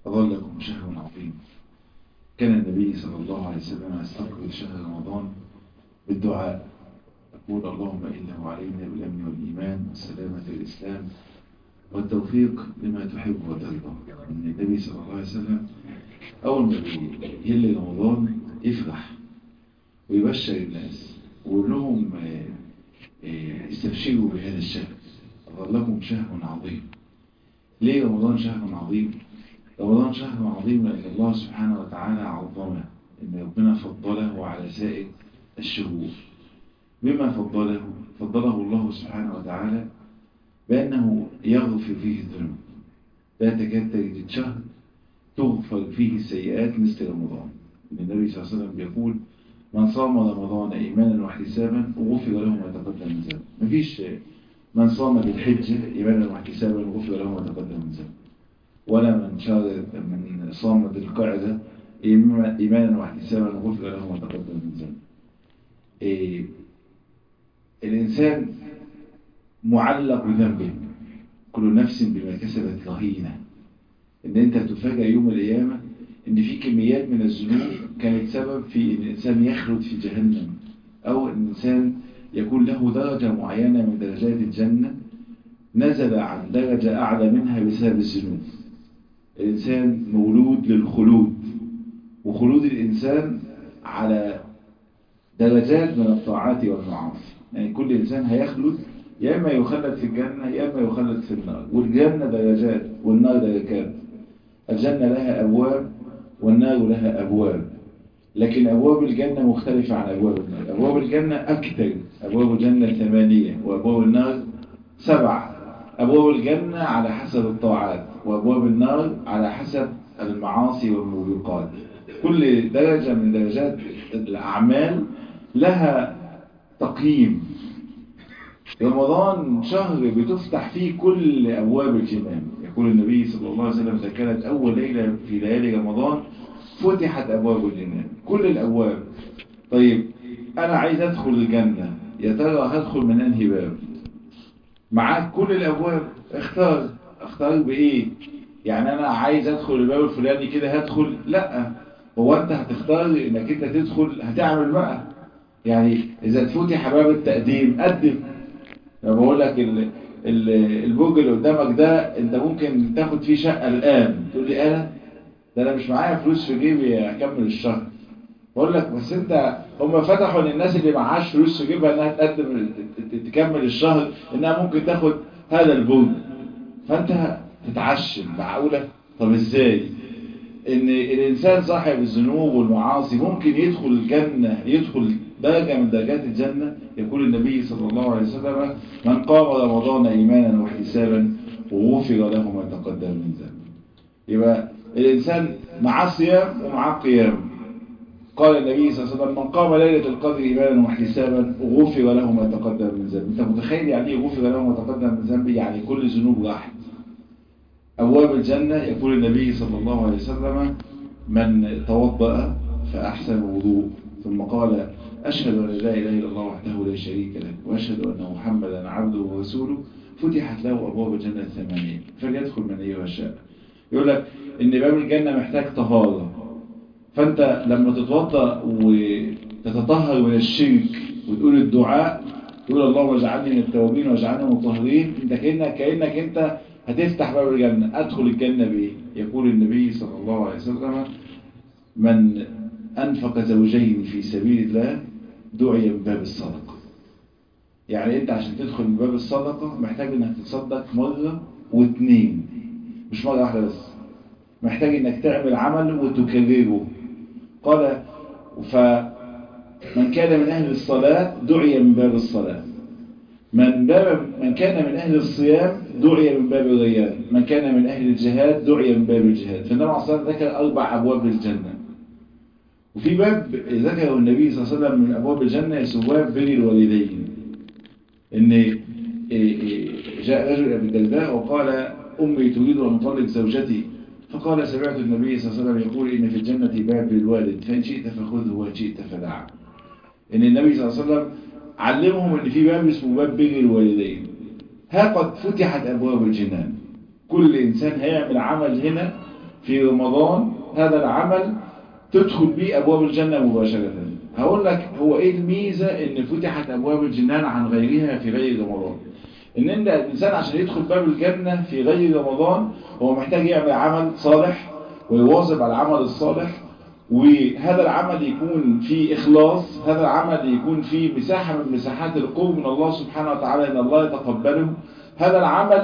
أظلكم شهر عظيم. كان النبي صلى الله عليه وسلم يستقبل شهر رمضان بالدعاء، يقول اللهم إنه علينا بالأمن والإيمان والسلامة والإسلام والتوفيق لما تحب وترضى. إن النبي صلى الله عليه وسلم أول ما يهل رمضان يفرح ويبشر الناس ويقول لهم استبشروا بهذا الشهر، أظلكم شهر عظيم. ليه رمضان شهر عظيم؟ رمضان شهر عظيم لأن الله سبحانه وتعالى عظمه، إن ربنا فضله على سائر الشهور. بما فضله الله سبحانه وتعالى بأنه يغفر فيه الذنوب. لا تكاد تجد شهر تغفر فيه السيئات مثل رمضان. النبي صلى الله عليه وسلم بيقول من صام رمضان إيمانا واحتسابا غفر له ما تقدم من ذنبه. مفيش من صام بالحجة إيمانا واحتسابا غفر له ما تقدم من ذنبه، ولا من صام بالقعدة إيمانا واحتسابا غفر له ما تقدم من ذنبه. الإنسان معلق بذنبه، كل نفس بما كسبت رهينة. إن أنت تفاجأ يوم القيامة إن في كميات من الذنوب كانت سبب في إن الإنسان يخلد في جهنم، أو إن الإنسان يكون له درجة معينة من درجات الجنة نزل عن درجة أعلى منها بسبب الذنوب. الإنسان مولود للخلود، وخلود الإنسان على درجات من الطاعات والمعاصي. يعني كل إنسان هيخلد، يا إما يخلد في الجنة يا إما يخلد في النار. والجنة درجات والنار درجات. الجنة لها أبواب والنار لها أبواب، لكن أبواب الجنة مختلفة عن أبواب النار. أبواب الجنة أكثر، أبواب الجنة 8 وأبواب النار 7. أبواب الجنة على حسب الطاعات وأبواب النار على حسب المعاصي والموبقات. كل درجة من درجات الأعمال لها تقييم. رمضان شهر بتفتح فيه كل أبواب الجنان. يقول النبي صلى الله عليه وسلم إذا كانت أول ليلة في ليالي رمضان فتحت أبواب الجنان، كل الأبواب. طيب أنا عايز أدخل الجنة، يا ترى هدخل من أنهي باب؟ معاك كل الأبواب، اختار بإيه؟ يعني أنا عايز أدخل الباب الفلاني كده هدخل؟ لا، هو أنت هتختار إنك أنت تدخل هتعمل بقى. يعني إذا اتفتح باب التقديم قدم. لما بقول لك البوج اللي قدامك ده انت ممكن تاخد فيه شقة الآن، تقول لي انا مش معايا فلوس في جيبي اكمل الشهر. بقول لك بس هم فتحوا للناس اللي معاش فلوس في جيبها انها تقدم تكمل الشهر انها ممكن تاخد هذا البوج. فانت تتعشم معقولة؟ طب ازاي ان الانسان صاحب الذنوب والمعاصي ممكن يدخل الجنة، يدخل درجة من درجات الجنة؟ يقول النبي صلى الله عليه وسلم من قام رمضان إيمانا واحتسابا وغفر له ما تقدم من ذنبه. يبقى الإنسان معاه صيام ومعاه قيام. قال النبي صلى الله عليه وسلم من قام ليلة القدر إيمانا واحتسابا غفر له ما تقدم من ذنبه. أنت متخيل يعني ايه غفر له ما تقدم من ذنبه؟ يعني كل ذنوب راحت. أبواب الجنة يقول النبي صلى الله عليه وسلم من توضأ فأحسن وضوء ثم قال أشهد أن لا إله إلا الله وحده لا شريك له وأشهد أن محمدا عبده ورسوله فتحت له أبواب الجنة 8 فليدخل من أيها شاء. يقول لك إن باب الجنة محتاج طهارة، فأنت لما تتوضأ وتتطهر من الشرك وتقول الدعاء، تقول اللهم اجعلني من التوابين واجعلني من المطهرين، أنت كأنك أنت هتفتح باب الجنة. أدخل الجنة بإيه؟ يقول النبي صلى الله عليه وسلم من أنفق زوجين في سبيل الله دعي من باب الصدقة. يعني أنت عشان تدخل من باب الصدقة محتاج أنك تتصدق مرة واثنين، مش مرة واحدة بس. محتاج أنك تعمل عمل وتكرره. قال فمن كان من أهل الصلاة دعي من باب الصلاة، من كان من أهل الصيام دعي من باب الريان، من كان من أهل الجهاد دعي من باب الجهاد. فالنبي عليه الصلاة والسلام ذكر 4 أبواب للجنة. وفي باب ذكره النبي صلى الله عليه وسلم من أبواب الجنة اسمه باب بر الوالدين. إن جاء رجل أبي الدرداء وقال أمي تريد أن أطلق زوجتي، فقال سمعت النبي صلى الله عليه وسلم يقول إن في الجنة باب للوالد فإن شئت فخذه وإن شئت فدعه. إن النبي صلى الله عليه وسلم علمهم إن في باب اسمه باب بر الوالدين. ها قد فتحت أبواب الجنان. كل إنسان هيعمل عمل هنا في رمضان هذا العمل تدخل به أبواب الجنة مباشرة. هقول لك هو إيه الميزة إن فتحت أبواب الجنان عن غيرها في غير رمضان. إن الإنسان عشان يدخل باب الجنة في غير رمضان هو محتاج يعمل عمل صالح ويواظب على العمل الصالح، وهذا العمل يكون فيه إخلاص، هذا العمل يكون فيه مساحة من مساحات القرب من الله سبحانه وتعالى إن الله يتقبله. هذا العمل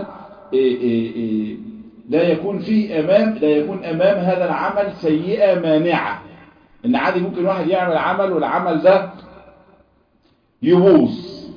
لا يكون أمام هذا العمل سيئة مانعة. إن عادي ممكن واحد يعمل عمل والعمل ده يبوظ.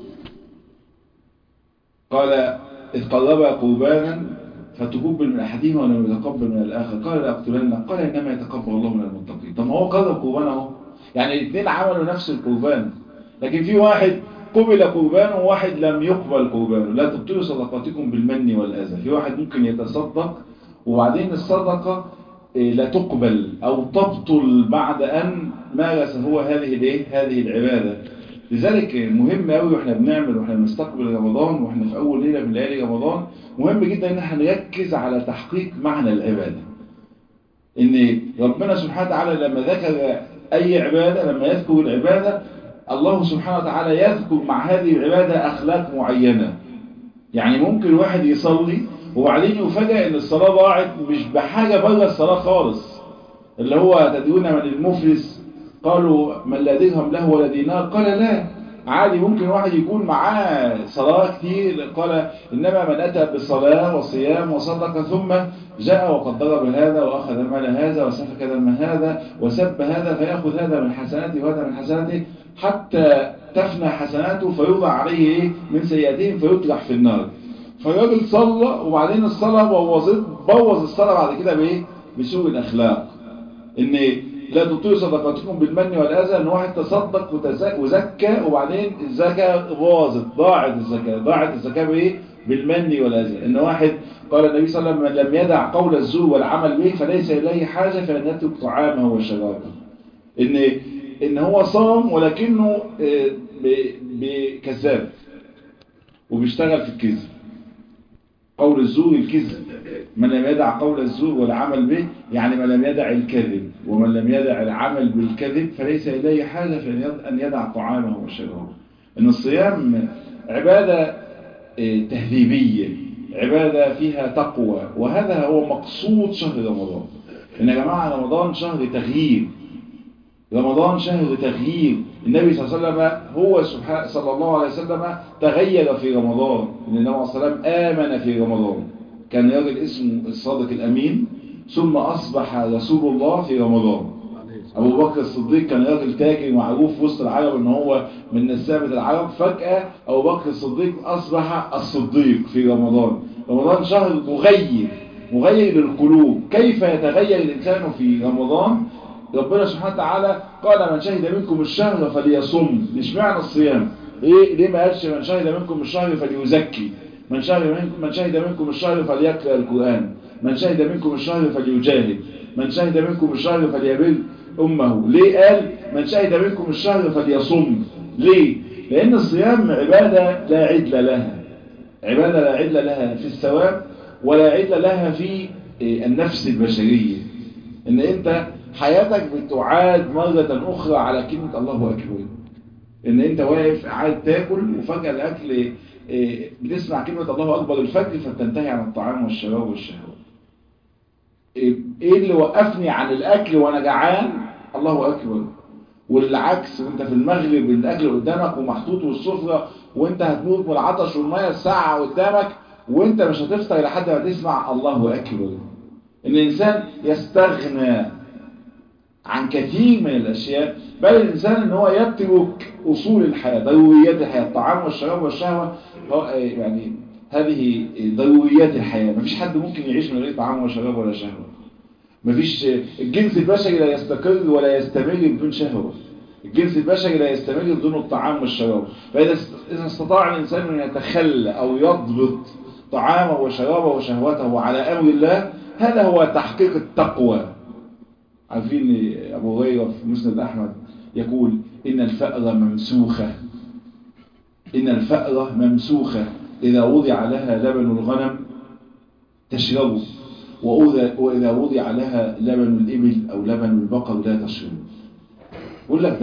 قال إذ قربا قربانا فتقبل من أحدهما ولم يتقبل من الآخر قال لأقتلنك قال إنما يتقبل الله من المتقين. طب ما هو قرب قربانه، يعني الاثنين عملوا نفس القربان، لكن في واحد قبل قربانه وواحد لم يقبل قربانه. لا تبطلوا صدقاتكم بالمن والأذى. في واحد ممكن يتصدق وبعدين الصدقة لا تقبل أو تبطل بعد أن مارس هو هذه العبادة. لذلك مهم قوي واحنا بنعمل واحنا بنستقبل رمضان واحنا في اول ليله من ليالي رمضان، مهم جدا ان احنا نركز على تحقيق معنى العباده. ان ربنا سبحانه وتعالى لما ذكر اي عباده، لما يذكر العباده، الله سبحانه وتعالى يذكر مع هذه العباده اخلاق معينه. يعني ممكن واحد يصلي وبعدين يفاجئ ان الصلاه ضاعت مش بحاجه بره الصلاه خالص، اللي هو تدرون من المفلس؟ قالوا من لا درهم له ولا دينار. قال لا، عادي ممكن واحد يكون معاه صلاة كتير. قال إنما من أتى بصلاة وصيام وصدقة ثم جاء وقد ضرب هذا وأخذ مال هذا وسفك دم هذا وسب هذا فيأخذ هذا من حسناته وهذا من حسناته حتى تفنى حسناته فيوضع عليه من سيئاتهم فيطرح في النار. فالراجل صلى وبعدين الصلاة بوظ الصلاة بعد كده بإيه؟ بسوء الأخلاق. إن لا تبطلوا صدقاتكم بالمن والأذى، ان واحد تصدق وزكى وبعدين الزكاة باظت، ضاعت الزكاة بايه؟ بالمن والأذى. ان واحد قال النبي صلى الله عليه وسلم من لم يدع قول الزور والعمل به فليس إليه حاجة فلن يترك طعامه وشرابه. ان هو صام ولكنه كذاب وبيشتغل في الكذب. قول الزور الكذب، من لم يدع قول الزور والعمل به يعني من لم يدع الكذب، ومن لم يدع العمل بالكذب فليس إليه حاجة أن يدع طعامه وشرابه. إن الصيام عبادة تهذيبية، عبادة فيها تقوى، وهذا هو مقصود شهر رمضان. إن يا جماعة رمضان شهر تغيير، رمضان شهر تغيير. النبي صلى الله عليه وسلم هو صلى الله عليه وسلم تغير في رمضان. إن النبي صلى الله عليه وسلم آمن في رمضان، كان راجل اسمه الصادق الأمين ثم أصبح رسول الله في رمضان. أبو بكر الصديق كان راجل تاجر معروف في وسط العرب إن هو من نسابة العرب، فجأة أبو بكر الصديق أصبح الصديق في رمضان. رمضان شهر مغير للقلوب. كيف يتغير الإنسان في رمضان؟ ربنا سبحانه وتعالى قال من شهد منكم الشهر فليصم. مش معنى الصيام ليه ما قالش من شهد منكم الشهر فليزكي، من شهد منكم الشهر فليقرأ القرآن، من شهد منكم الشهر فليجاهد، من شهد منكم الشهر فليبر أمه. ليه قال من شهد منكم الشهر فليصم؟ ليه؟ لأن الصيام عبادة لا عدل لها، عبادة لا عدل لها في الثواب ولا عدل لها في النفس البشرية. إن أنت حياتك بتعاد مرة أخرى على كلمة الله أكبر. إن أنت واقف قاعد تاكل وفجأة الأكل بتسمع كلمة الله أكبر الفجر فبتنتهي عن الطعام والشراب والشهوة. إيه اللي وقفني عن الأكل وأنا جعان؟ الله أكبر. والعكس وانت في المغرب الأكل قدامك ومحطوط والسفرة وانت هتموت من العطش والمية الساعة قدامك وانت مش هتفطر لحد ما تسمع الله أكبر. إن الإنسان يستغنى عن كثير من الأشياء، بل الإنسان إن هو يترك أصول الحياة، ضروريات الحياة، الطعام والشراب والشهوة. يعني هذه ضروريات الحياة. مفيش حد ممكن يعيش من غير طعام وشراب ولا شهوة. مفيش الجنس البشري لا يستقر ولا يستمر بدون شهوة. الجنس البشري لا يستمر بدون الطعام والشراب. فإذا استطاع الإنسان أن يتخلى أو يضبط طعامه وشرابه وشهوته على أمر الله، هذا هو تحقيق التقوى. عارفين أبو هريرة في مسند أحمد يقول إن الفأرة ممسوخة إذا وضع لها لبن الغنم تشربه وإذا وضع لها لبن الإبل أو لبن البقر لا تشرب. يقول لك ده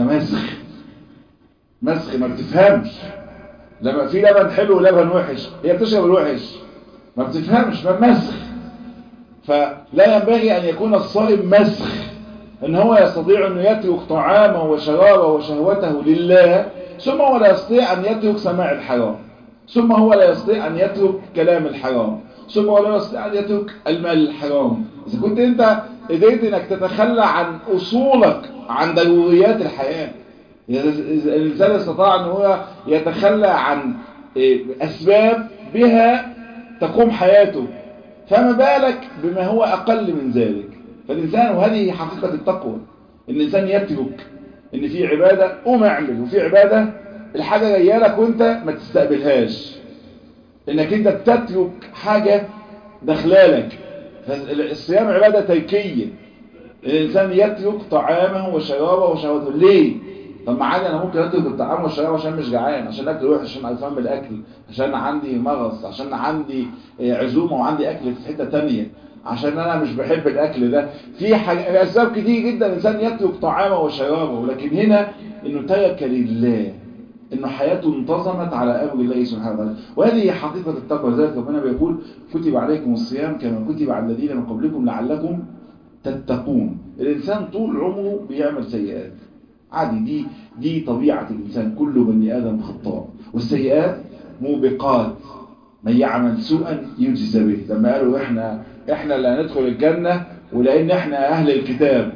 مسخ ما بتفهمش. لما في لبن حلو ولبن وحش هي بتشرب الوحش، ما بتفهمش، ما مسخ. فلا ينبغي أن يكون الصائم مسخ، ان هو يستطيع أن يترك طعامه وشرابه وشهوته لله، ثم هو لا يستطيع أن يترك سماع الحرام، ثم هو لا يستطيع أن يترك كلام الحرام، ثم هو لا يستطيع أن يترك المال الحرام. إذا كنت أنت قدرت أنك تتخلى عن أصولك، عن ضروريات الحياة، إذا الإنسان استطاع أن هو يتخلى عن أسباب بها تقوم حياته، فما بالك بما هو أقل من ذلك. فالإنسان، وهذه حقيقة التقوى، إن الإنسان يترك إن في عبادة قوم اعمل، وفي عبادة الحاجة جايه لك وأنت ما تستقبلهاش، إنك أنت بتترك حاجة داخلالك. الصيام عبادة تركية، الإنسان يترك طعامه وشرابه وشهوته. ليه؟ طب ما عادي أنا ممكن أترك الطعام والشراب عشان مش جعان، عشان أكل وحش، عشان قرفان من الأكل، عشان عندي مغص، عشان عندي عزومة وعندي أكل في حتة تانية، عشان أنا مش بحب الأكل ده. في أسباب كتير جدا الإنسان يترك طعامه وشرابه، لكن هنا إنه ترك لله، إنه حياته انتظمت على أمر الله سبحانه وتعالى. وهذه حقيقة التقوى. ذلك ربنا بيقول كتب عليكم الصيام كما كتب على الذين من قبلكم لعلكم تتقون. الإنسان طول عمره بيعمل سيئات عادي، دي طبيعة الإنسان، كل بني آدم خطاء، والسيئات موبقات، من يعمل سوءا يجزى به. لما قالوا احنا اللي هندخل الجنة ولأن احنا أهل الكتاب،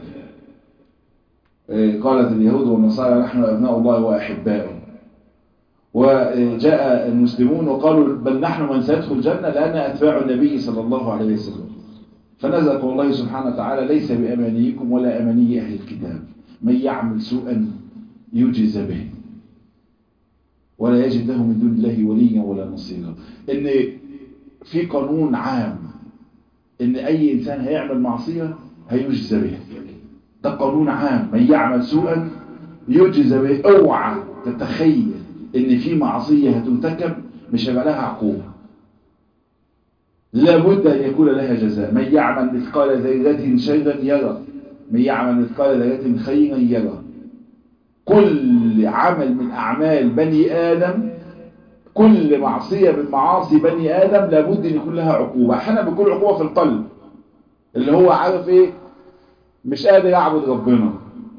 قالت اليهود والنصارى نحن أبناء الله وأحباؤه، وجاء المسلمون وقالوا بل نحن من سيدخل الجنة لأن أتباع النبي صلى الله عليه وسلم. فنزل قول الله سبحانه وتعالى ليس بأمانيكم ولا أماني أهل الكتاب، من يعمل سوءا يجزى به ولا يجد له من دون الله وليا ولا نصيرا. إن في قانون عام إن أي إنسان هيعمل معصية هيجزى به، ده قانون عام، من يعمل سوءا يجزى به. اوعى تتخيل إن في معصية هترتكب مش هيبقى لها عقوبة، لابد أن يكون لها جزاء. من يعمل مثقال ذرة شرا يرى، من يعمل مثقال ذرة خيرا يرى. كل عمل من أعمال بني آدم، كل معصية من معاصي بني آدم لابد أن يكون لها عقوبة. أحيانا بيكون عقوبة في القلب، اللي هو عارف إيه، مش قادر يعبد ربنا.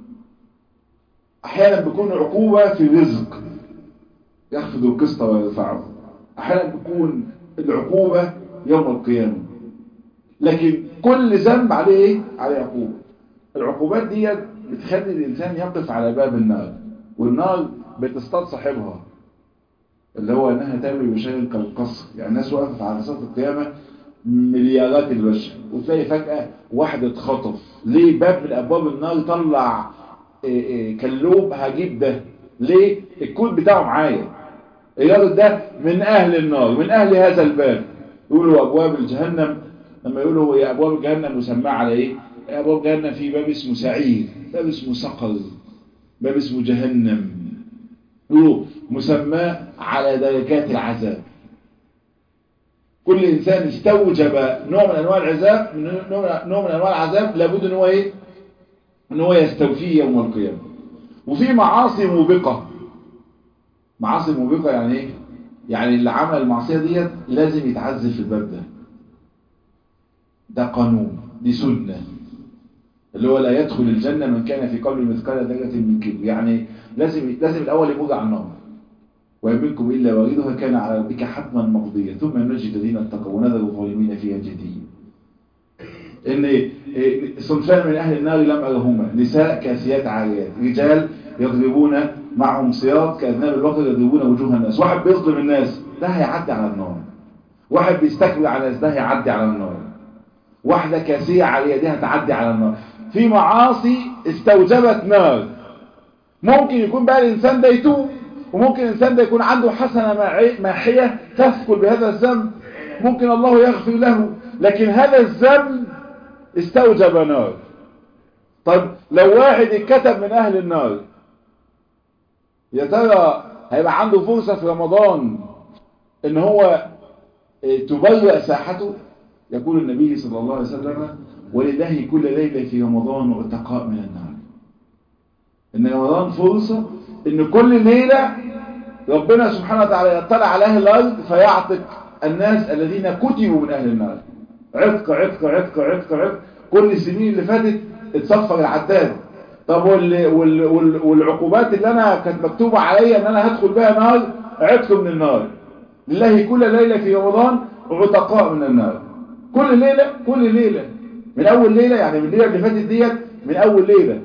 أحيانا بيكون عقوبة في الرزق، يخفض القسط ويرفعه. أحيانا بيكون العقوبة يوم القيامة. لكن كل ذنب عليه إيه؟ عليه عقوبة. العقوبات دي بتخلي الإنسان يقف على باب النار، والنار بتصطاد صاحبها، اللي هو أنها تعمل بشيء كالقصر. يعني الناس وقفت على صلاة القيامة مليارات البشر، وتلاقي فجأة واحد اتخطف. ليه؟ باب من أبواب النار طلع كلوب هجيب ده. ليه؟ الكود بتاعه معايا، الراجل ده من أهل النار، من أهل هذا الباب. يقولوا أبواب الجهنم، لما يقولوا هي أبواب الجهنم مسمى على إيه؟ أبواب جهنم في باب اسمه سعير، باب اسمه سقر، باب اسمه جهنم، يقولوا مسمى على دركات العذاب. كل إنسان استوجب نوع من أنواع العذاب، نوع من أنواع العذاب لابد أن هو إيه؟ أن هو يستوفيه يوم القيامة. وفي معاصي موبقة. معاصي موبقة يعني إيه؟ يعني اللي عمل المعصية ديت لازم يتعذب في الباب ده. ده قانون، دي سنة، اللي هو لا يدخل الجنة من كان في قلبه مثقال ذرة من كبر. يعني لازم الأول يموت على النار، وإن منكم إلا واردها كان على ربك حتما مقضيا ثم ننجي الذين اتقوا ونذر الظالمين فيها جثيا. إن صنفان من أهل النار لم أرهما، نساء كاسيات عاريات، رجال يضربون معهم سياط كأذناب البقر يضربون وجوه الناس. واحد بيظلم الناس ده هيعدي على النار، واحد بيستكبر على الناس ده هيعدي على النار، واحدة كاسية عارية دي هتعدي على النار. في معاصي استوجبت نار. ممكن يكون بقى الإنسان ده يتوب، وممكن الإنسان ده يكون عنده حسنة ماحية تثقل بهذا الذنب، ممكن الله يغفر له، لكن هذا الذنب استوجب نار. طب لو واحد اتكتب من أهل النار، يا ترى هيبقى عنده فرصة في رمضان ان هو تبرئ ساحته؟ يقول النبي صلى الله عليه وسلم ولله كل ليلة في رمضان عتقاء من النار. إن رمضان فرصة إن كل ليلة ربنا سبحانه وتعالى يطلع على أهل الأرض فيعتق الناس الذين كتبوا من أهل النار. عتق عتق عتق عتق عتق. كل السنين اللي فاتت اتصفر العداد. طب والعقوبات اللي أنا كانت مكتوبة عليا إن أنا هدخل بها نار، عتق من النار. لله كل ليلة في رمضان عتقاء من النار. كل ليلة من أول ليلة، يعني من الليلة اللي فاتت ديت من أول ليلة.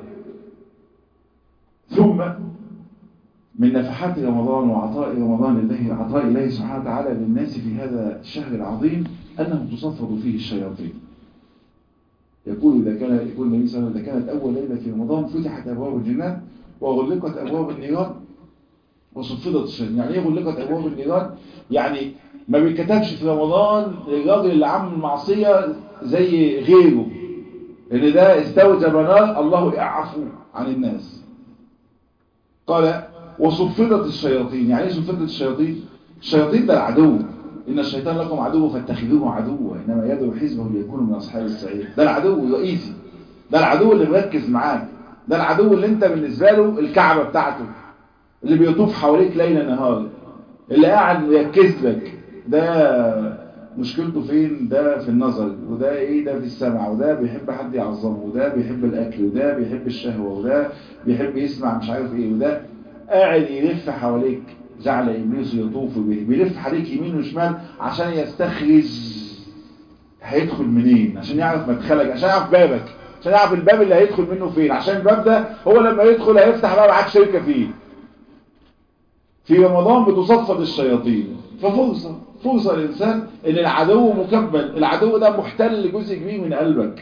ثم من نفحات رمضان وعطاء رمضان الله، عطاء الله سبحانه وتعالى للناس في هذا الشهر العظيم أنه تصفد فيه الشياطين. يقول النبي صلى الله عليه وسلم إذا كانت أول ليلة في رمضان فتحت أبواب الجنان وغلقت أبواب النيران وصفدت الشياطين. يعني ايه غلقت أبواب النيران؟ يعني ما بيتكتبش في رمضان الراجل اللي عمل معصية زي غيره، لأن ده استوجب نار الله يعفو عن الناس. قال وصفدت الشياطين. يعني ايه صفدت الشياطين؟ الشياطين ده العدو، إن الشيطان لكم عدو فاتخذوه عدوا إنما يدعو حزبه ليكونوا من أصحاب السعير. ده العدو الرئيسي، ده العدو اللي مركز معاك، ده العدو اللي انت بالنسبة له الكعبة بتاعته، اللي بيطوف حواليك ليل نهار، اللي قاعد يركز لك. ده مشكلته فين؟ ده في النظر، وده ايه؟ ده في السمع، وده بيحب حد يعظمه، وده بيحب الاكل، وده بيحب الشهوة، وده بيحب يسمع مش عارف ايه، وده قاعد يلف حواليك. جعل ابليس يطوف به، بيلف حواليك يمين وشمال عشان يستخرج هيدخل منين، عشان يعرف مدخلك، عشان يعرف بابك، عشان يعرف الباب اللي هيدخل منه فين، عشان الباب ده هو لما يدخل هيفتح بقى معاك شركة فيه. في رمضان بتصفد الشياطين. فرصة للإنسان إن العدو مكبل، العدو ده محتل جزء كبير من قلبك،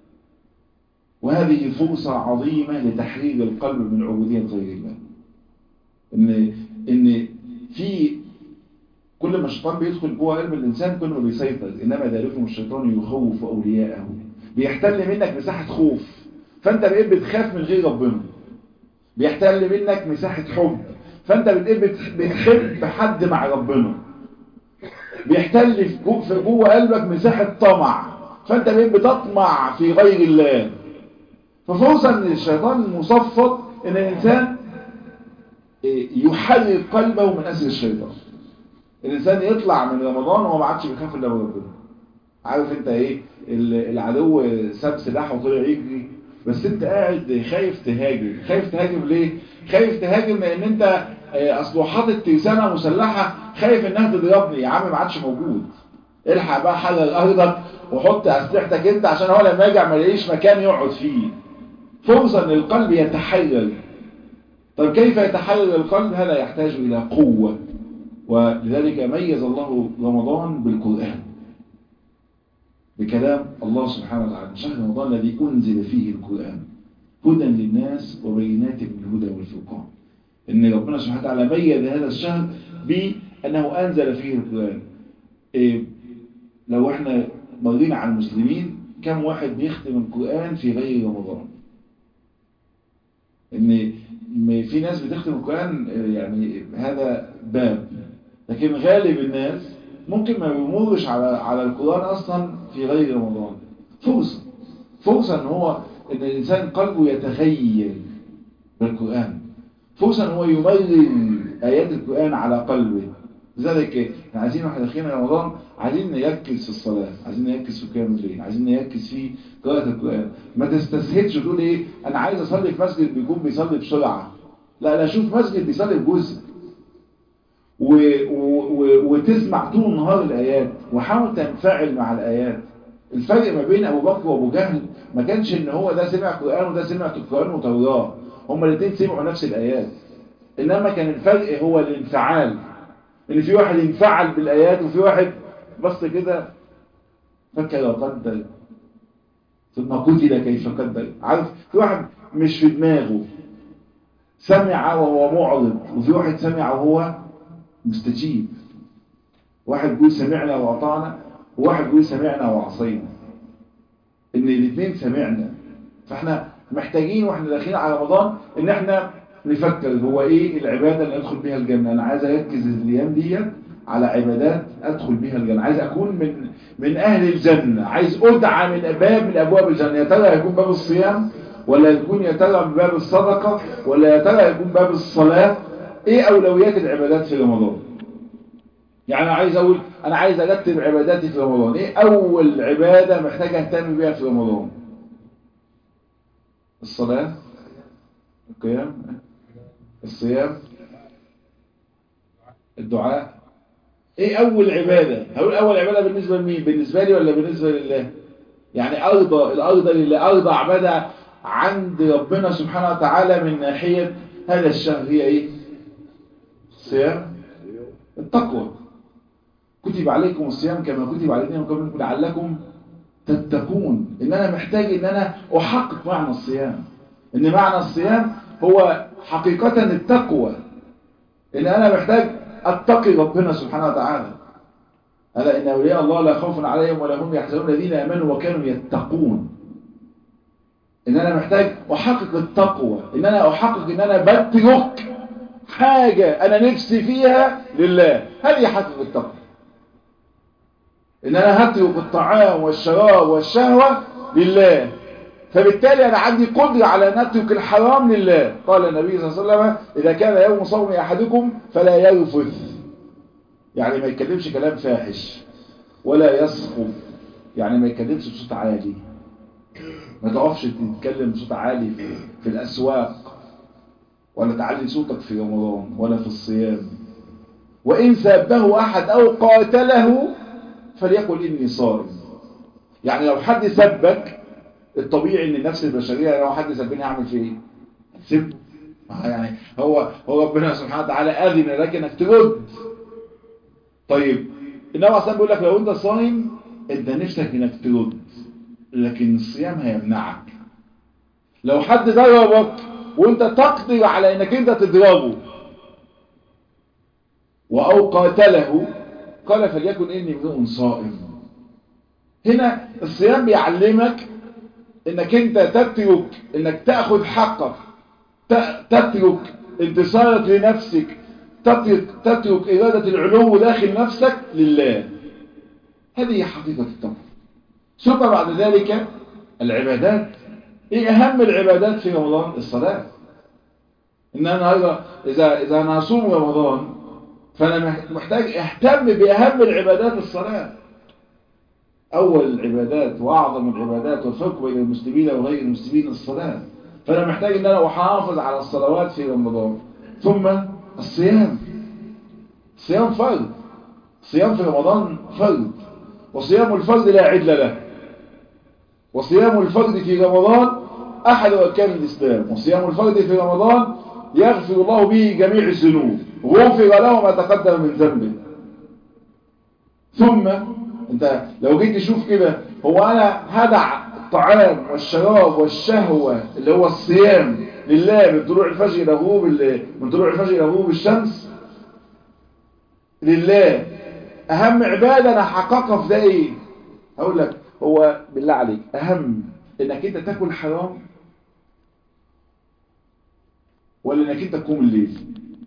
وهذه فرصة عظيمة لتحرير القلب من عبودية غير الله. إن في كل ما الشيطان بيدخل جوه قلب الإنسان كل ما بيسيطر. إنما ذلكم الشيطان يخوف أولياءه، بيحتل منك مساحة خوف، فأنت بقيت بتخاف من غير ربنا. بيحتل منك مساحة حب، فأنت بقيت بتحب حد مع ربنا. بيحتل في جوه قلبك مساحة طمع، فأنت بقيت بتطمع في غير الله. ففرصة ان الشيطان المصفد ان الانسان يحرر قلبه من اسر الشيطان. الانسان يطلع من رمضان وهو ما عادش بيخاف الا من ربنا. عارف انت ايه؟ العدو ساب سلاحه وطلع يجري، بس انت قاعد خايف تهاجم. خايف تهاجم ليه؟ خايف تهاجم لان انت اصله حاطط ترسانه مسلحه، خايف انها تضربني. يا عم ما عادش موجود، الحق بقى حرر ارضك وحط اسلحتك انت، عشان هو لما يرجع ما يلاقيش مكان يقعد فيه. فرصة ان القلب يتحرر. طيب كيف يتحرر القلب؟ هذا يحتاج الى قوة، ولذلك ميز الله رمضان بالقرآن، بكلام الله سبحانه وتعالى. شهر رمضان الذي انزل فيه القرآن هدى للناس وبينات من الهدى والفرقان. ان ربنا سبحانه وتعالى ميز هذا الشهر بانه انزل فيه القرآن. لو احنا مرينا على المسلمين كم واحد بيختم القرآن في غير رمضان؟ ان في ناس بتختم القرآن يعني هذا باب، لكن غالب الناس ممكن ما بيمرش على القرآن اصلا في غير رمضان. فرصة ان الانسان قلبه يتغير بالقرآن، فرصة ان هو يمرر ايات القرآن على قلبه. لذلك احنا عايزين واحنا داخلين رمضان عايزين نركز في الصلاة، عايزين نركز في قيام الليل، عايزين نركز في قراءة القرآن. ما تستسهلش تقول ايه انا عايز اصلي في مسجد بيكون بيصلي بسرعة. لا شوف مسجد بيصلي بجزء وتسمع طول النهار الآيات وحاول تنفعل مع الآيات. الفرق ما بين ابو بكر وابو جهل ما كانش ان هو ده سمع قرآن وده سمع القرآن وتوراه، هما الاثنين سمعوا نفس الآيات، انما كان الفرق هو الانفعال. ان في واحد ينفعل بالايات وفي واحد بس كده فكر وقدر ثم قتل كيف قدر. عارف، في واحد مش في دماغه سمع وهو معرض، وفي واحد سمع وهو مستجيب. واحد بيقول سمعنا واطعنا، وواحد بيقول سمعنا وعصينا. ان الاثنين سمعنا. فاحنا محتاجين واحنا داخلين على رمضان ان احنا نفكر هو ايه العبادة اللي ندخل بيها الجنة. انا عايز اركز الايام دي على عبادات أدخل بها الجنة، عايز أكون من أهل الجنة، عايز أدعى من أبواب الجنة. يا ترى هيكون باب الصيام، ولا يكون يا ترى باب الصدقة، ولا يا ترى يكون باب الصلاة؟ إيه أولويات العبادات في رمضان؟ يعني أنا عايز أرتب عباداتي في رمضان. إيه أول عبادة محتاج أهتم بها في رمضان؟ الصلاة، القيام، الصيام، الدعاء. ايه اول عبادة؟ هقول اول عبادة بالنسبة لمين؟ بالنسبة لي ولا بالنسبة لله؟ يعني الارض لله، ارض عبادة عند ربنا سبحانه وتعالى من ناحية هذا الشهر هي ايه؟ الصيام، التقوى. كتب عليكم الصيام كما كتب على الذين من قبلكم لعلكم تتقون. ان انا محتاج ان انا احقق معنى الصيام، ان معنى الصيام هو حقيقة التقوى، ان انا محتاج اتقي ربنا سبحانه وتعالى. ألا إن أولياء الله لا خوف عليهم ولا هم يحزنون الذين آمنوا وكانوا يتقون. إن أنا محتاج أحقق التقوى، إن أنا أحقق إن أنا بترك حاجة أنا نفسي فيها لله. هذه حقق التقوى، إن أنا هترك الطعام والشراب والشهوة لله. فبالتالي أنا عندي قدرة على أن أترك الحرام لله. قال النبي صلى الله عليه وسلم: إذا كان يوم صوم أحدكم فلا يرفث، يعني ما يتكلمش كلام فاحش، ولا يسخف، يعني ما يتكلمش بصوت عالي، ما تقفش تتكلم بصوت عالي في الأسواق، ولا تعلي صوتك في رمضان ولا في الصيام. وإن سابه أحد أو قاتله فليقل إني صائم. يعني لو حد سبك، الطبيعي ان النفس البشرية لو حد سبني هعمل فيه ايه؟ سب. يعني هو ربنا سبحانه وتعالى أذن لك انك ترد. طيب النبي عليه الصلاة بيقول لك لو انت صايم انت نفسك انك ترد، لكن الصيام هيمنعك. لو حد ضربك وانت تقدر على انك انت تضربه او قاتله، قال فليكن اني امرؤ صائم. هنا الصيام بيعلمك انك انت تترك انك تأخذ حقك، تترك انتصارك لنفسك، تترك إرادة العلو داخل نفسك لله. هذه حقيقة التقوى. ثم بعد ذلك العبادات. ايه اهم العبادات في رمضان؟ الصلاة. ان انا اذا انا اصوم رمضان فانا محتاج اهتم باهم العبادات، الصلاة. اول العبادات واعظم العبادات والفرق بين المسلمين وغير المسلمين الصلاة. فانا محتاج ان انا احافظ على الصلوات في رمضان. ثم الصيام. الصيام فرض، الصيام في رمضان فرض، وصيام الفرض لا عدل له. وصيام الفرض في رمضان أحد أركان الإسلام. وصيام الفرض في رمضان يغفر الله به جميع الذنوب، غفر له ما تقدم من ذنبه. ثم انت لو جيت تشوف كده، هو انا هدع الطعام والشراب والشهوة اللي هو الصيام لله من طلوع الفجر الى غروب الشمس لله، اهم عبادة انا حققها في ده ايه؟ هقول لك هو بالله عليك اهم انك انت تاكل حرام، ولا انك انت تقوم الليل؟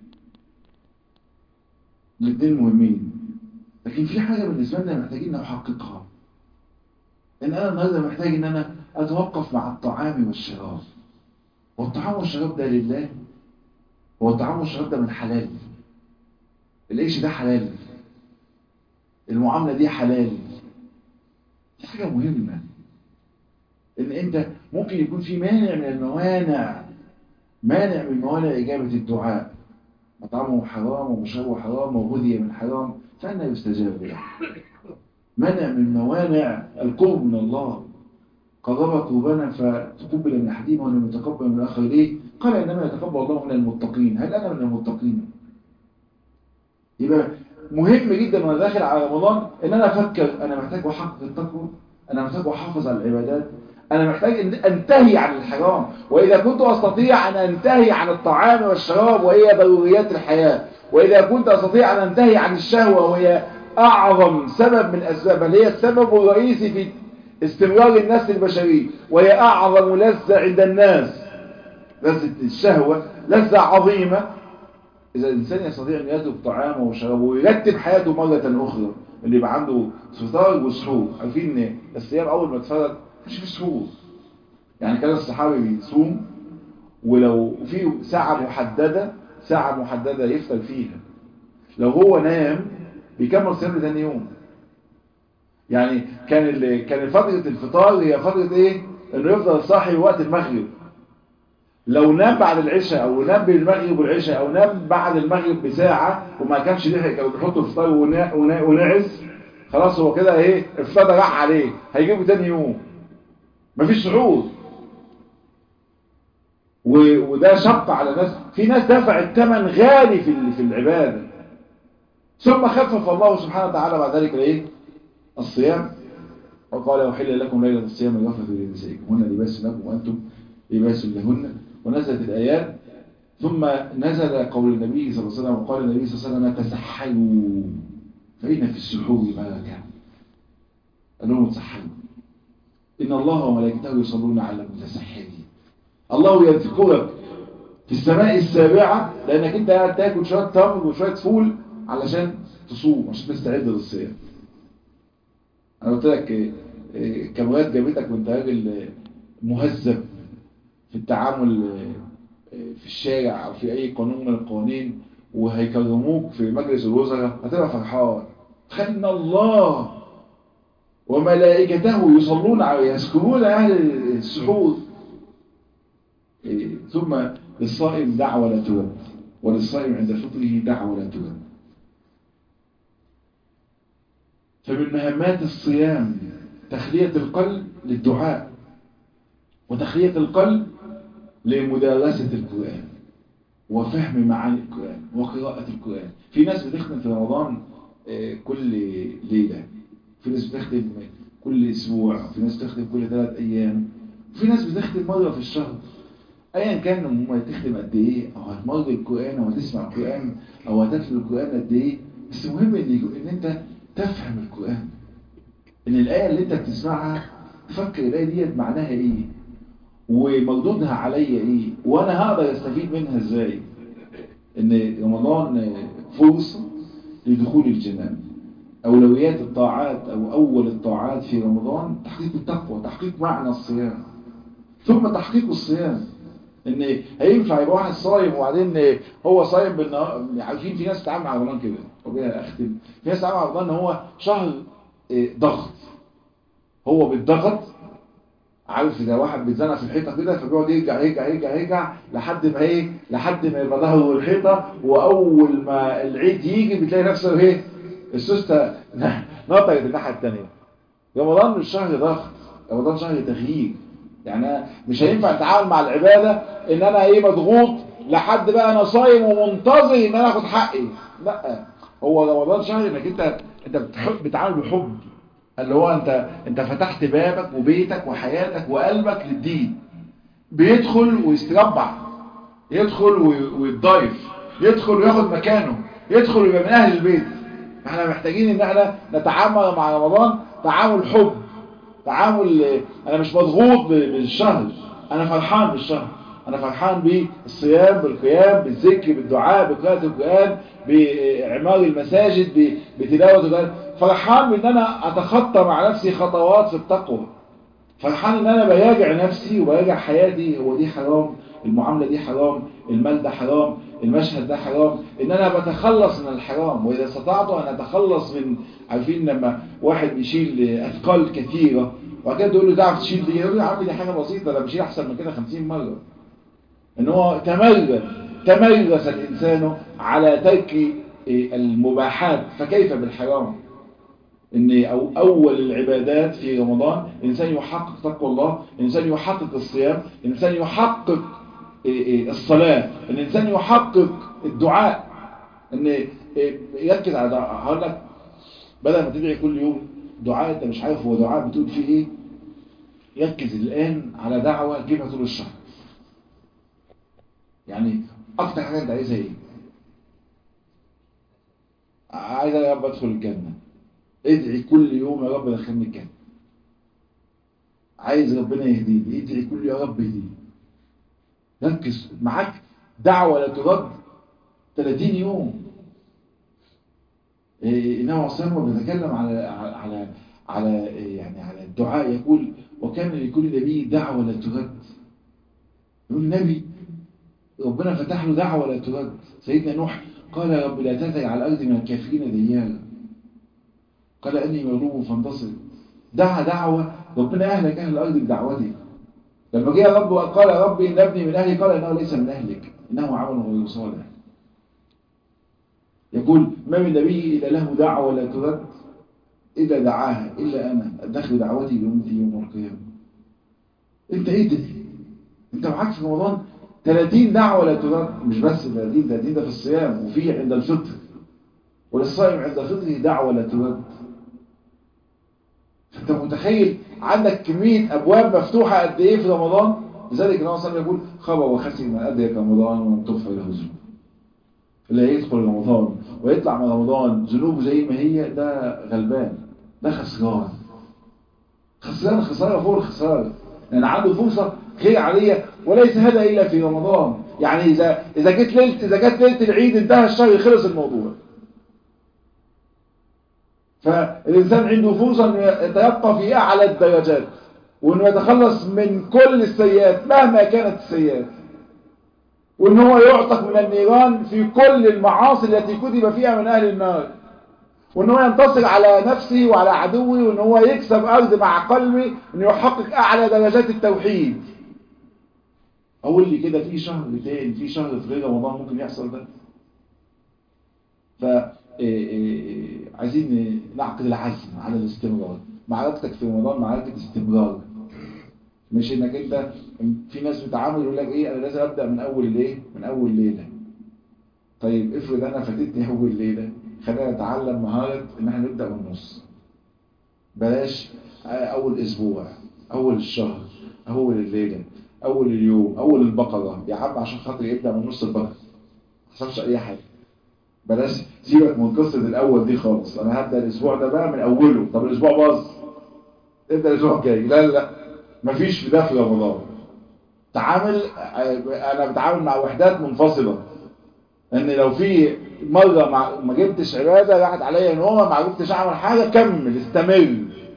الاثنين مهمين، لكن في حاجة بالنسبة لنا محتاجين نحققها. ان انا النهارده محتاج ان انا اتوقف مع الطعام والشراب. والطعام والشراب ده لله؟ هو الطعام والشراب ده من حلال، العيش ده حلال، المعاملة دي حلال. دي حاجة مهمة، ان انت ممكن يكون في مانع من موانع اجابة الدعاء. مطعمه حرام ومشربه حرام وغذي من حرام، فأنا يستجاب له. منع من موانع القرب من الله. قرب قربانا فتقبل من أحدهم ولم يتقبل من الآخر. ليه؟ قال إنما يتقبل الله من المتقين. هل أنا من المتقين؟ يبقى مهم جدا وانا داخل على رمضان ان انا افكر انا محتاج احقق التقوى، انا محتاج احافظ على العبادات، انا محتاج ان انتهي عن الحرام. واذا كنت استطيع ان انتهي عن الطعام والشراب وهي ضروريات الحياة، واذا كنت استطيع ان انتهي عن الشهوة وهي اعظم سبب من اسباب، بل هي السبب الرئيسي في استمرار النسل البشري، وهي اعظم لذة عند الناس، لذة الشهوة لذة عظيمة. إذا الإنسان يستطيع أن يترك طعامه وشرابه ويرتب حياته مرة أخرى، اللي يبقى عنده فطار وسحور. عارفين إن الصيام أول ما اتفرج مش في سحور، يعني كان الصحابي بيصوم ولو في ساعة محددة يفطر فيها، لو هو نام بيكمل صيام لتاني يوم. يعني كان فترة الفطار هي فترة إيه؟ إنه يفضل صاحي وقت المغرب. لو نام بعد العشاء او نام بين المغرب والعشاء او نام بعد المغرب بساعة وما كانش لحق، كانوا بيحطوا الفطار ونعس، خلاص هو كده ايه، الفطار ده راح عليه، هيجيبه تاني يوم مفيش سحور. وده شق على ناس، في ناس دفعت ثمن غالي في العبادة، ثم خفف الله سبحانه وتعالى بعد ذلك الايه، الصيام، وقال وحل لكم ليلة الصيام الرفث إلى نسائكم هن لباس لكم وأنتم لباس لهن. ونزلت الآيات، ثم نزل قول النبي صلى الله عليه وسلم، وقال النبي صلى الله عليه وسلم تسحروا فإن في السحور بركة. قال لهم تسحروا، إن الله وملائكته يصلون على المتسحرين. الله يذكرك في السماء السابعة لأنك أنت قاعد تاكل شوية تمر وشوية فول علشان تصوم، عشان تستعد للصيام. أنا قلت لك كاميرات جابتك وأنت راجل مهذب في التعامل في الشارع أو في أي قانون من القوانين، وهيكرموك في مجلس الوزراء، هتبقى فرحان. تخيل إن الله وملائكته يصلون عليه يذكرون أهل السحور. ثم للصائم دعوة لا ترد، وللصائم عند فطره دعوة لا ترد. فمن مهمات الصيام تخلية القلب للدعاء، وتخلية القلب لمدارسة القرآن وفهم معاني القرآن وقراءة القرآن. في ناس بتختم في رمضان كل ليلة، في ناس بتختم كل أسبوع، في ناس بتختم كل 3 أيام، في ناس بتختم مرة في الشهر. أيا كان هم تختم قد إيه، أو هتمر القرآن أو هتسمع القرآن أو هتتلو القرآن قد إيه، بس مهم إن أنت تفهم القرآن، إن الآية اللي أنت بتسمعها تفكر الآية دي معناها إيه ومردودها عليا ايه، وانا هقدر استفيد منها ازاي. ان رمضان فرصة لدخول الجنان. اولويات الطاعات او اول الطاعات في رمضان تحقيق التقوى، تحقيق معنى الصيام، ثم تحقيق الصيام. ان هينفع يبقى واحد صايم وبعدين هو صايم بالنهار. عارفين في ناس بتتعامل مع رمضان كده، وبيها اختم، في ناس بتتعامل مع رمضان ان هو شهر ضغط، هو بالضغط. عارف اذا واحد بيتزنق في الحيطه كده فبيقعد يرجع لحد ما يبقى ظهره الحيطه، واول ما العيد يجي بتلاقي نفسه ايه، السوسته نطقت الناحيه الثانيه. رمضان مش شهر ضغط، رمضان شهر تغيير. يعني مش هينفع اتعامل مع العباده ان انا ايه مضغوط لحد بقى انا صايم ومنتظر ان انا اخد حقي. لا، هو رمضان شهر انك انت بتعامل بحب، اللي هو انت فتحت بابك وبيتك وحياتك وقلبك للدين. بيدخل ويستربع، يدخل ويتضايف، يدخل وياخد مكانه، يدخل ويبقى من اهل البيت. احنا محتاجين ان احنا نتعامل مع رمضان تعامل حب، تعامل انا مش مضغوط بالشهر، انا فرحان بالشهر، انا فرحان بالصيام، بالقيام، بالذكر، بالدعاء، بقراءة القرآن، باعمار المساجد، بتلاوة القرآن. فرحان بان انا اتخطى مع نفسي خطوات في التقوى، فرحان ان انا براجع نفسي وبراجع حياتي. هو دي حرام، المعاملة دي حرام، المال ده حرام، المشهد ده حرام، ان انا بتخلص من الحرام. واذا استطعت ان اتخلص من، عارفين لما واحد بيشيل اثقال كثيرة وبعد كده تقول له تعرف تشيل دي، يقول له يا عم دي حاجة بسيطة، انا بشيل احسن من كده 50 مرة. ان هو تمرس الانسان على ترك المباحات، فكيف بالحرام. ان اول العبادات في رمضان الانسان يحقق تقوى الله، الانسان يحقق الصيام، الانسان يحقق الصلاة، الانسان يحقق الدعاء. ان يركز على دعاء. هقول لك بدل ما تدعي كل يوم دعاء انت مش عارف هو دعاء بتقول فيه ايه، يركز الان على دعوة تجيبها طول الشهر. يعني اكتر حاجة انت عايزها ايه؟ عايز يا رب ادخل الجنة، ادعي كل يوم يا رب دخلني الجنة. عايز ربنا يهديني، ادعي كل يا رب يهديني. ركز معاك دعوة لا ترد، 30 يوم. إنه عصام بيتكلم على يعني على الدعاء، يقول وكان لكل نبي دعوة لا ترد. يقول النبي ربنا فتح له دعوة لا ترد. سيدنا نوح قال يا رب لا تذر على الأرض من الكافرين ديارا، قال أني مغلوب فانتصر. دعا دعوة ربنا أهلك أهل الأرض بدعوته. لما جاء رب وقال يا رب إن ابني من أهلي، قال إنه ليس من أهلك إنه عمل غير صالح. يقول ما من نبي إلا له دعوة لا ترد إلا دعاها إلا أنا أدخل دعوتي بأمتي يوم القيامة. أنت إيه ده؟ أنت معاك في رمضان 30 دعوة لا ترد، مش بس 30 ده في الصيام، وفي عند الفطر، وللصائم عند فطره دعوة لا ترد. فأنت متخيل عندك كمية أبواب مفتوحة قد إيه في رمضان؟ لذلك النبي صلى الله عليه وسلم يقول خاب وخسر من أدرك رمضان ومن تغفر له ذنوب. اللي يدخل رمضان ويطلع من رمضان ذنوبه زي ما هي، ده غلبان، ده خسران. خسران خسارة فوق الخسارة، لأن عنده فرصة خير عالية، وليس هذا إلا في رمضان. يعني إذا جت ليلة العيد انتهى الشهر، خلص الموضوع. فالإنسان عنده فرصة أن يتيقى في أعلى الدرجات، وأنه يتخلص من كل السيئات مهما كانت السيئات، وأن هو يعتق من النيران في كل المعاصي التي كتب فيها من أهل النار، وأن هو ينتصر على نفسه وعلى عدوه، وأن هو يكسب أرض مع قلبه، أنه يحقق أعلى درجات التوحيد. أقول لي كده في شهر تاني، في شهر في غير رمضان ممكن يحصل ده؟ عايزين نعقد العزم على الاستمرار. معركتك في رمضان معركة استمرار، مش انك انت في ناس بتعامل يقول لك ايه انا لازم ابدا من اول ليه من اول ليله. طيب افرض انا فاتتني اول ليله، خلينا نتعلم مهاره ان احنا نبدا من النص. بلاش اول اسبوع، اول الشهر، اول الليله، اول اليوم، اول البقره يا عم، عشان خاطر يبدا من نص البقره ما حصلش اي حاجه. بلاش سيبك من قصه الاول دي خالص، انا هبدا الاسبوع ده بقى من اوله. طب الاسبوع باظ، ابدا الاسبوع الجاي. لا مفيش في ده في رمضان. تعامل، انا بتعامل مع وحدات منفصله، ان لو في مره ما جبتش عباده راحت عليا نومه، ما عرفتش اعمل حاجه، كمل استمر.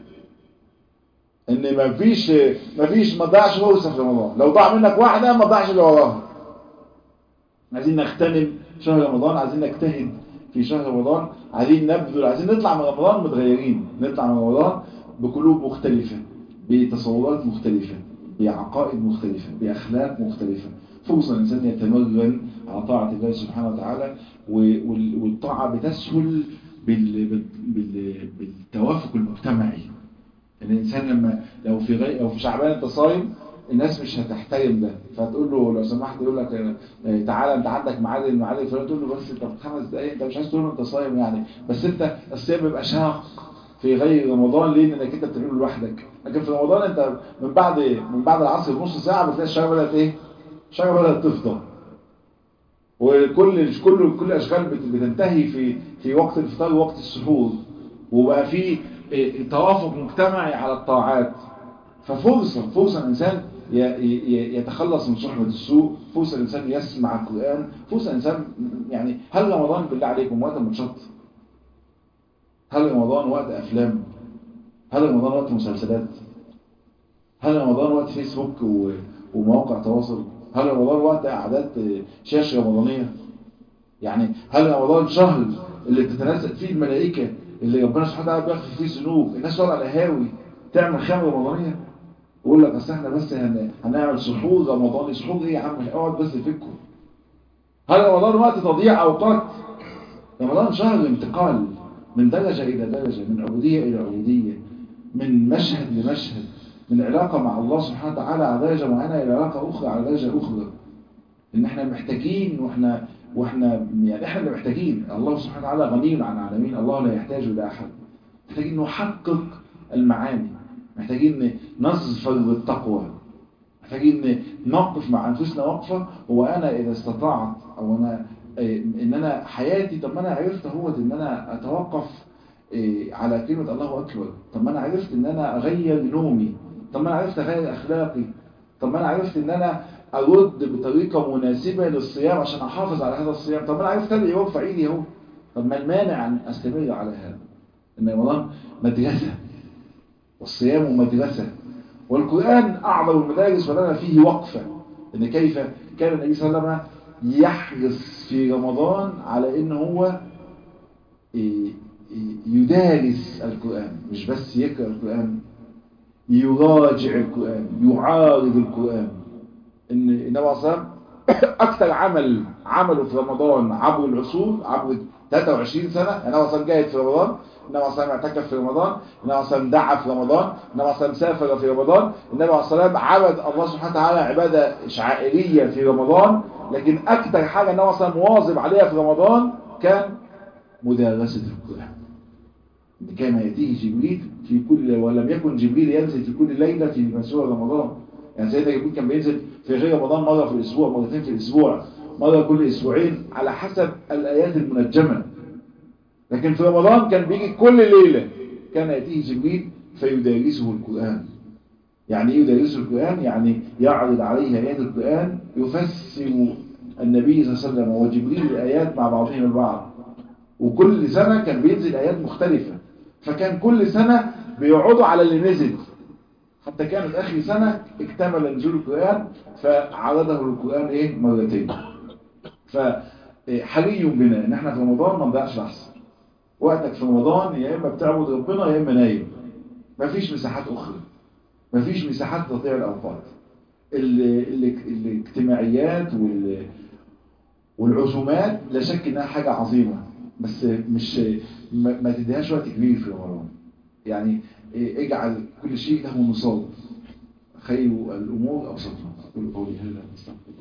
ان مفيش ما تضيعش فرصه في رمضان. لو ضاع منك واحده ما تضيعش اللي وراها. عايزين نغتنم شهر رمضان، عايزين نجتهد في شهر رمضان، عايزين نبذل، عايزين نطلع من رمضان متغيرين، نطلع من رمضان بقلوب مختلفه، بتصورات مختلفه، بعقائد مختلفه، باخلاق مختلفه. فرصه الانسان يتمرن على طاعه الله سبحانه وتعالى، والطاعه بتسهل بالتوافق المجتمعي. الانسان لو في شعبان انت صايم، الناس مش هتحترم ده، فتقول له لو سمحت، يقول لك تعالى انت عندك ميعاد الميعاد الفلاني، تقول له بس انت في 5 دقايق، انت مش عايز تقول له انت صايم يعني، بس انت الصيام بيبقى شاق في غير رمضان. ليه؟ لانك انت بتعمله لوحدك. لكن في رمضان انت من بعد العصر بنص ساعه بتلاقي الشجره بدات ايه؟ الشجره بدات تفضى، وكل الاشغال بتنتهي في وقت الفطار ووقت السحور، وبقى في توافق مجتمعي على الطاعات. ففرصة الإنسان يتخلص من صحبة السوء، فرصة الإنسان يسمع القرآن، فرصة الإنسان يعني. هل رمضان بالله عليكم وقت ماتشات؟ هل رمضان وقت أفلام؟ هل رمضان وقت مسلسلات؟ هل رمضان وقت فيسبوك ومواقع تواصل؟ هل رمضان وقت قعدات شاشة رمضانية؟ يعني هل رمضان شهر اللي بتتنزل فيه الملائكة، اللي ربنا سبحانه وتعالى بيغفر فيه الذنوب، الناس تقعد على القهاوي تعمل خيام رمضانية؟ يقول لك اصل احنا بس هنعمل سحور رمضاني. سحور ايه يا عم؟ اقعد بس فكه. هل رمضان وقت تضييع اوقات؟ رمضان شهر انتقال من درجة الى درجة، من عبودية الى عبودية، من مشهد لمشهد، من علاقة مع الله سبحانه وتعالى على درجة معينة الى علاقة اخرى على درجة اخرى. ان احنا محتاجين، واحنا يعني احنا اللي محتاجين. الله سبحانه وتعالى غني عن العالمين، الله لا يحتاج الى احد. محتاجين نحقق المعاني، محتاجين نظفر بالتقوى، محتاجين نقف مع انفسنا وقفه. هو انا اذا استطعت، او انا ان انا حياتي، طب ما انا عرفت ان انا اتوقف على كلمه الله اكبر. طب ما انا عرفت ان انا اغير نومي. طب ما انا عرفت اغير اخلاقي. طب ما انا عرفت ان انا ارد بطريقة مناسبة للصيام عشان احافظ على هذا الصيام. طب انا عرفت ادعي وارفع ايدي اهو، طب ما المانع ان استمر على هذا؟ ان رمضان مدرسة، والصيام مدرسة، والقرآن اعظم المدارس، ولنا فيه وقفة ان كيف كان النبي صلى الله عليه وسلم يحرص في رمضان على ان هو يدارس القرآن، مش بس يقرأ القرآن، يراجع القرآن، يعارض القرآن. ان النبي صلى الله عليه وسلم اكثر عمله في رمضان عبر العصور، عبر 23 سنة. النبي صلى الله عليه وسلم جاهد في رمضان، النبي صلى الله عليه وسلم اعتكف في رمضان، النبي صلى الله عليه وسلم دعا في رمضان، النبي صلى الله عليه وسلم سافر في رمضان، النبي صلى الله عليه وسلم عبد الله سبحانه وتعالى عبادة شعائرية في رمضان. لكن اكثر حاجة النبي صلى الله عليه وسلم مواظب عليها في رمضان كان مدارسة القرآن. كان يأتيه جبريل في كل، ولم يكن جبريل ينزل في كل ليلة في مسوى رمضان. يعني سيدنا جبريل كان بينزل في غير رمضان مرة في الأسبوع، مرتين في الأسبوع، مرة كل أسبوعين، على حسب الآيات المنجمة. لكن في رمضان كان بيجي كل ليلة، كان يأتيه جبريل فيدارسه القرآن. يعني ايه يدارسه القرآن؟ يعني يعرض عليه آيات القرآن، يفسر النبي صلى الله عليه وسلم وجبريل الآيات مع بعضهم البعض. وكل سنة كان بينزل آيات مختلفة، فكان كل سنة بيقعدوا على اللي نزل، حتى كانت آخر سنة اكتمل نزول القرآن فعرضه القرآن مرتين. فحري بنا ان احنا في رمضان ما نضيعش لحظة. وقتك في رمضان يا اما بتعبد ربنا يا اما نايم، مفيش مساحات اخرى، مفيش مساحات تضيع الاوقات. الاجتماعيات والعزومات لا شك انها حاجة عظيمة، بس مش ما تديهاش وقت كبير في رمضان. يعني اجعل كل شيء له نصاب، خير الامور اوسطها. اقول قولي هذا استغفر